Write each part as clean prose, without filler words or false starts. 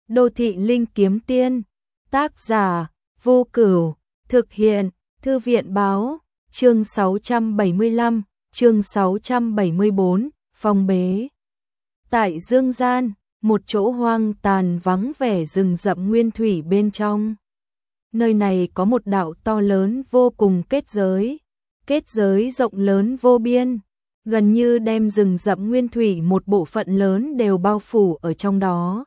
Đô thị linh kiếm tiên, tác giả Vô Cửu, thực hiện Thư viện báo, chương 675, chương 674, phong bế. Tại Dương Gian, một chỗ hoang tàn vắng vẻ rừng rậm nguyên thủy bên trong. Nơi này có một đạo to lớn vô cùng kết giới rộng lớn vô biên, gần như đem rừng rậm nguyên thủy một bộ phận lớn đều bao phủ ở trong đó.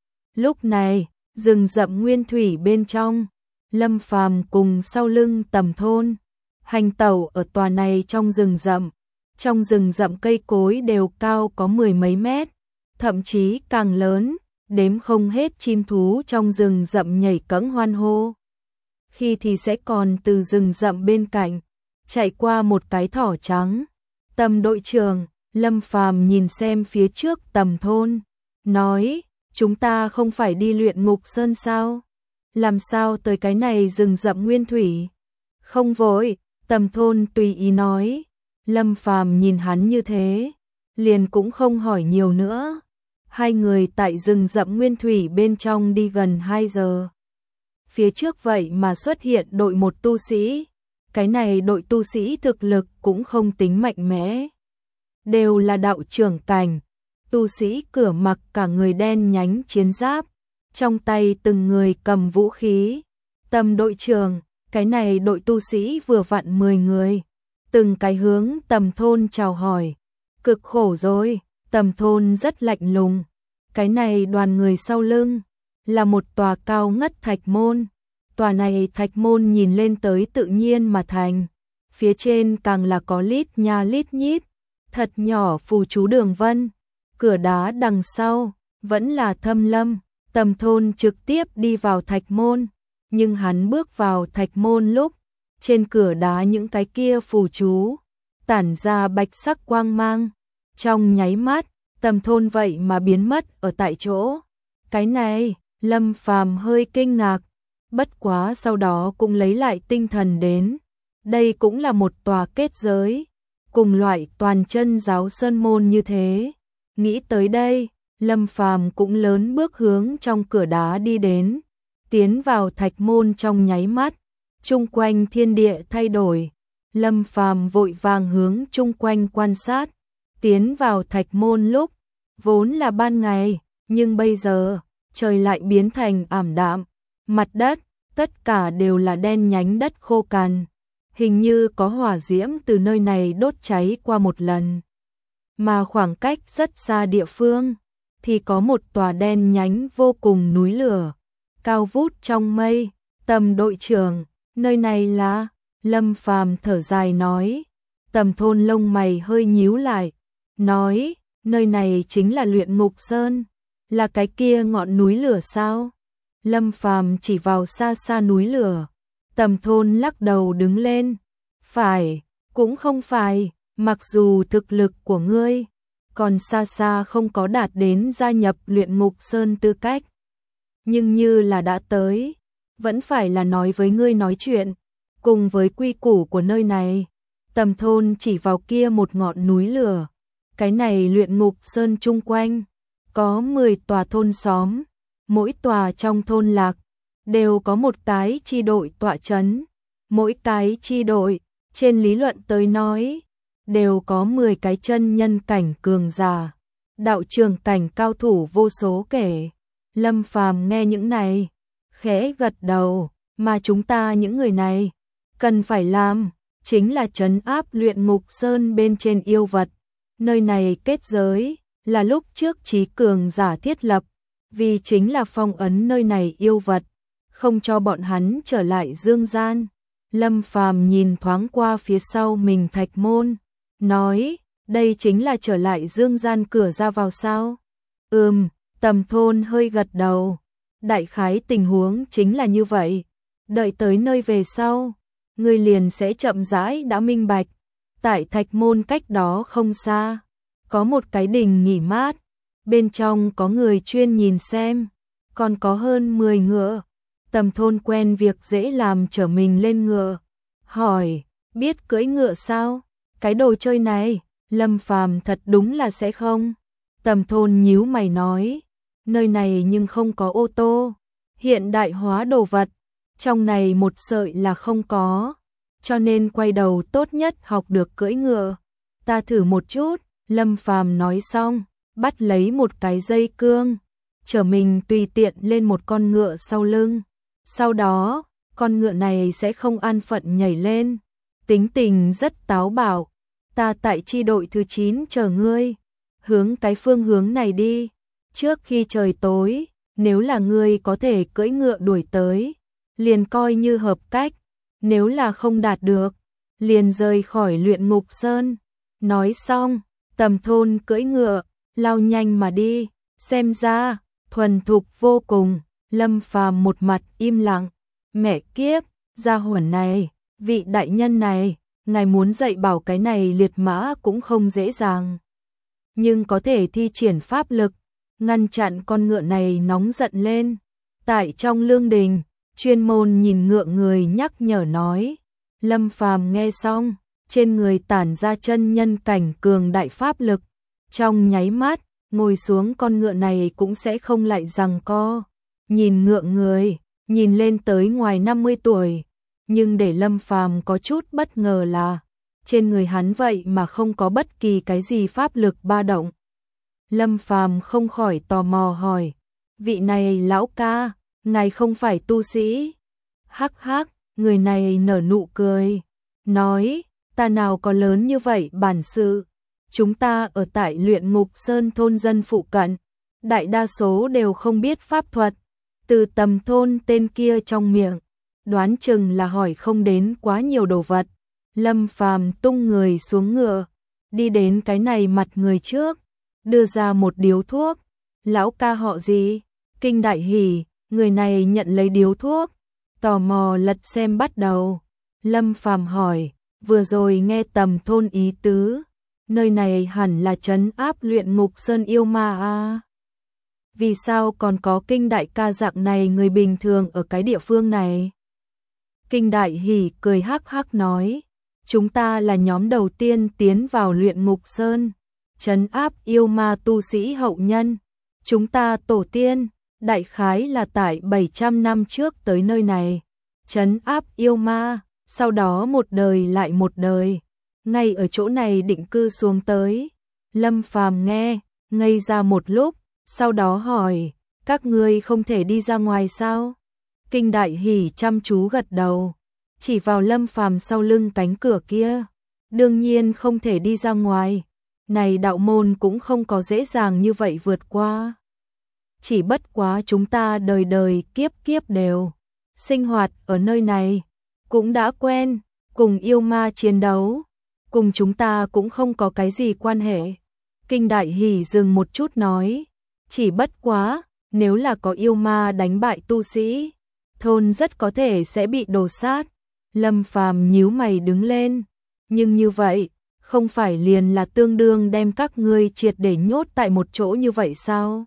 Lúc này, rừng rậm nguyên thủy bên trong, Lâm Phàm cùng sau lưng Tầm Thôn, hành tẩu ở tòa này trong rừng rậm. Trong rừng rậm cây cối đều cao có mười mấy mét, thậm chí càng lớn, đếm không hết chim thú trong rừng rậm nhảy cẫng hoan hô. Khi thì sẽ còn từ rừng rậm bên cạnh chạy qua một cái thỏ trắng. Tầm đội trưởng, Lâm Phàm nhìn xem phía trước Tầm Thôn, nói: "Chúng ta không phải đi Luyện Ngục Sơn sao? Làm sao tới cái này rừng rậm nguyên thủy?" "Không vội." Tầm Thôn tùy ý nói. Lâm Phàm nhìn hắn như thế, liền cũng không hỏi nhiều nữa. Hai người tại rừng rậm nguyên thủy bên trong đi gần 2 giờ. Phía trước vậy mà xuất hiện đội một tu sĩ. Cái này đội tu sĩ thực lực cũng không tính mạnh mẽ, đều là đạo trưởng cảnh. Tu sĩ cửa mặc cả người đen nhánh chiến giáp, trong tay từng người cầm vũ khí. Tầm đội trưởng, cái này đội tu sĩ vừa vặn 10 người, từng cái hướng Tầm Thôn chào hỏi. Cực khổ rồi. Tầm Thôn rất lạnh lùng. Cái này đoàn người sau lưng là một tòa cao ngất thạch môn. Tòa này thạch môn nhìn lên tới tự nhiên mà thành, phía trên càng là có lít nha lít nhít, thật nhỏ phù chú đường vân. Cửa đá đằng sau vẫn là Thâm Lâm. Tầm Thôn trực tiếp đi vào thạch môn, nhưng hắn bước vào thạch môn lúc, trên cửa đá những cái kia phù chú tản ra bạch sắc quang mang. Trong nháy mắt, Tầm Thôn vậy mà biến mất ở tại chỗ. Cái này, Lâm Phàm hơi kinh ngạc, bất quá sau đó cũng lấy lại tinh thần đến. Đây cũng là một tòa kết giới, cùng loại toàn chân giáo sơn môn như thế. Nghĩ tới đây, Lâm Phàm cũng lớn bước hướng trong cửa đá đi đến. Tiến vào thạch môn trong nháy mắt, chung quanh thiên địa thay đổi. Lâm Phàm vội vàng hướng chung quanh quan sát. Tiến vào thạch môn lúc, vốn là ban ngày, nhưng bây giờ, trời lại biến thành ảm đạm. Mặt đất, tất cả đều là đen nhánh đất khô cằn. Hình như có hỏa diễm từ nơi này đốt cháy qua một lần. Mà khoảng cách rất xa địa phương, thì có một tòa đen nhánh vô cùng núi lửa, cao vút trong mây. Tầm đội trưởng, nơi này là... Lâm Phàm thở dài nói. Tầm Thôn lông mày hơi nhíu lại, nói: "Nơi này chính là Luyện Ngục Sơn, là cái kia ngọn núi lửa sao?" Lâm Phàm chỉ vào xa xa núi lửa. Tầm Thôn lắc đầu đứng lên. "Phải, cũng không phải, mặc dù thực lực của ngươi còn xa xa không có đạt đến gia nhập Luyện Ngục Sơn tư cách, nhưng như là đã tới, vẫn phải là nói với ngươi nói chuyện, cùng với quy củ của nơi này." Tầm Thôn chỉ vào kia một ngọn núi lửa. Cái này Luyện Ngục Sơn chung quanh có 10 tòa thôn xóm, mỗi tòa trong thôn lạc đều có một cái chi đội tọa chấn. Mỗi cái chi đội, trên lý luận tới nói, đều có 10 cái chân nhân cảnh cường giả, đạo trường cảnh cao thủ vô số kể. Lâm Phàm nghe những này, khẽ gật đầu. Mà chúng ta những người này cần phải làm chính là trấn áp Luyện Ngục Sơn bên trên yêu vật. Nơi này kết giới là lúc trước trí cường giả thiết lập, vì chính là phong ấn nơi này yêu vật, không cho bọn hắn trở lại dương gian. Lâm Phàm nhìn thoáng qua phía sau mình thạch môn, nói: "Đây chính là trở lại dương gian cửa ra vào sao?" Tầm Thôn hơi gật đầu. Đại khái tình huống chính là như vậy. Đợi tới nơi về sau, ngươi liền sẽ chậm rãi đã minh bạch. Tại thạch môn cách đó không xa, có một cái đình nghỉ mát, bên trong có người chuyên nhìn xem, còn có hơn 10 ngựa. Tầm Thôn quen việc dễ làm chở mình lên ngựa, hỏi: "Biết cưỡi ngựa sao?" Cái đồ chơi này, Lâm Phàm thật đúng là sẽ không. Tầm Thôn nhíu mày nói: nơi này nhưng không có ô tô, hiện đại hóa đồ vật, trong này một sợi là không có, cho nên quay đầu tốt nhất học được cưỡi ngựa. Ta thử một chút, Lâm Phàm nói xong, bắt lấy một cái dây cương, chở mình tùy tiện lên một con ngựa sau lưng. Sau đó, con ngựa này sẽ không an phận nhảy lên, tính tình rất táo bạo. Ta tại chi đội thứ 9 chờ ngươi, hướng cái phương hướng này đi, trước khi trời tối, nếu là ngươi có thể cưỡi ngựa đuổi tới, liền coi như hợp cách, nếu là không đạt được, liền rời khỏi Luyện Ngục Sơn. Nói xong, Tầm Thôn cưỡi ngựa, lao nhanh mà đi, xem ra, thuần thục vô cùng. Lâm Phàm một mặt im lặng, mẹ kiếp, gia hỏa này, vị đại nhân này, ngài muốn dạy bảo cái này liệt mã cũng không dễ dàng. Nhưng có thể thi triển pháp lực, ngăn chặn con ngựa này nóng giận lên. Tại trong lương đình, chuyên môn nhìn ngựa người nhắc nhở nói. Lâm Phàm nghe xong, trên người tản ra chân nhân cảnh cường đại pháp lực. Trong nháy mắt, ngồi xuống con ngựa này cũng sẽ không lại giằng co. Nhìn ngựa người, nhìn lên tới ngoài 50 tuổi. Nhưng để Lâm Phàm có chút bất ngờ là, trên người hắn vậy mà không có bất kỳ cái gì pháp lực ba động. Lâm Phàm không khỏi tò mò hỏi, vị này lão ca, ngài không phải tu sĩ? Hắc hắc, người này nở nụ cười, nói, ta nào có lớn như vậy bản sự. Chúng ta ở tại Luyện Ngục Sơn thôn dân phụ cận, đại đa số đều không biết pháp thuật. Từ Tầm Thôn tên kia trong miệng, đoán chừng là hỏi không đến quá nhiều đồ vật. Lâm Phàm tung người xuống ngựa, đi đến cái này mặt người trước, đưa ra một điếu thuốc. Lão ca họ gì? Kinh Đại Hỉ. Người này nhận lấy điếu thuốc, tò mò lật xem bắt đầu. Lâm Phàm hỏi, vừa rồi nghe Tầm Thôn ý tứ, nơi này hẳn là trấn áp Luyện Ngục Sơn yêu ma à? Vì sao còn có Kinh đại ca dạng này người bình thường ở cái địa phương này? Kinh Đại Hỉ cười hắc hắc nói, chúng ta là nhóm đầu tiên tiến vào Luyện Ngục Sơn, trấn áp yêu ma tu sĩ hậu nhân. Chúng ta tổ tiên, đại khái là tại 700 năm trước tới nơi này, trấn áp yêu ma, sau đó một đời lại một đời, ngay ở chỗ này định cư xuống tới. Lâm Phàm nghe, ngây ra một lúc, sau đó hỏi, các ngươi không thể đi ra ngoài sao? Kinh Đại Hỉ chăm chú gật đầu, chỉ vào Lâm Phàm sau lưng cánh cửa kia. Đương nhiên không thể đi ra ngoài, này đạo môn cũng không có dễ dàng như vậy vượt qua. Chỉ bất quá chúng ta đời đời kiếp kiếp đều sinh hoạt ở nơi này, cũng đã quen, cùng yêu ma chiến đấu, cùng chúng ta cũng không có cái gì quan hệ. Kinh Đại Hỉ dừng một chút nói, chỉ bất quá, nếu là có yêu ma đánh bại tu sĩ, thôn rất có thể sẽ bị đổ sát. Lâm Phàm nhíu mày đứng lên, nhưng như vậy, không phải liền là tương đương đem các ngươi triệt để nhốt tại một chỗ như vậy sao?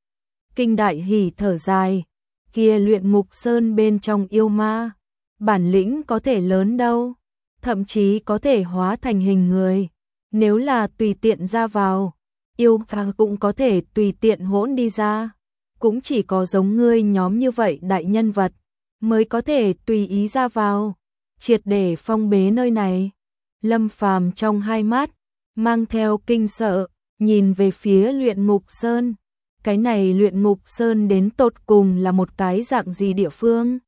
Kinh Đại Hỉ thở dài, kia Luyện Ngục Sơn bên trong yêu ma, bản lĩnh có thể lớn đâu, thậm chí có thể hóa thành hình người. Nếu là tùy tiện ra vào, yêu ma cũng có thể tùy tiện hỗn đi ra. Cũng chỉ có giống ngươi nhóm như vậy đại nhân vật mới có thể tùy ý ra vào, triệt để phong bế nơi này. Lâm Phàm trong hai mắt mang theo kinh sợ, nhìn về phía Luyện Ngục Sơn. Cái này Luyện Ngục Sơn đến tột cùng là một cái dạng gì địa phương?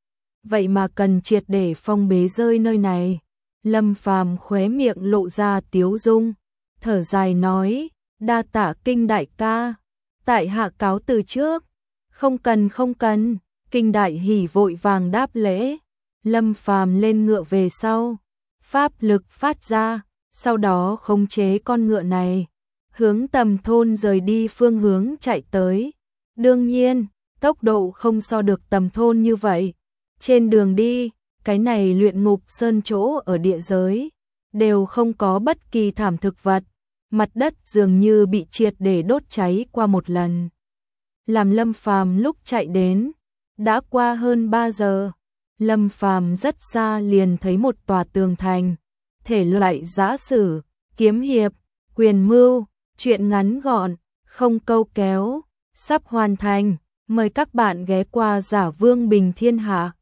Vậy mà cần triệt để phong bế rơi nơi này. Lâm Phàm khóe miệng lộ ra tiếu dung, thở dài nói, đa tạ Kinh đại ca, tại hạ cáo từ trước. Không cần không cần, Kinh Đại Hỉ vội vàng đáp lễ. Lâm Phàm lên ngựa về sau, pháp lực phát ra, sau đó khống chế con ngựa này, hướng Tầm Thôn rời đi phương hướng chạy tới. Đương nhiên, tốc độ không so được Tầm Thôn như vậy. Trên đường đi, cái này Luyện Ngục Sơn chỗ ở địa giới, đều không có bất kỳ thảm thực vật, mặt đất dường như bị triệt để đốt cháy qua một lần. Làm Lâm Phàm lúc chạy đến, đã qua hơn 3 giờ, Lâm Phàm rất xa liền thấy một tòa tường thành, thể loại giã sử, kiếm hiệp, quyền mưu, chuyện ngắn gọn, không câu kéo, sắp hoàn thành. Mời các bạn ghé qua Giả Vương Bình Thiên Hạ.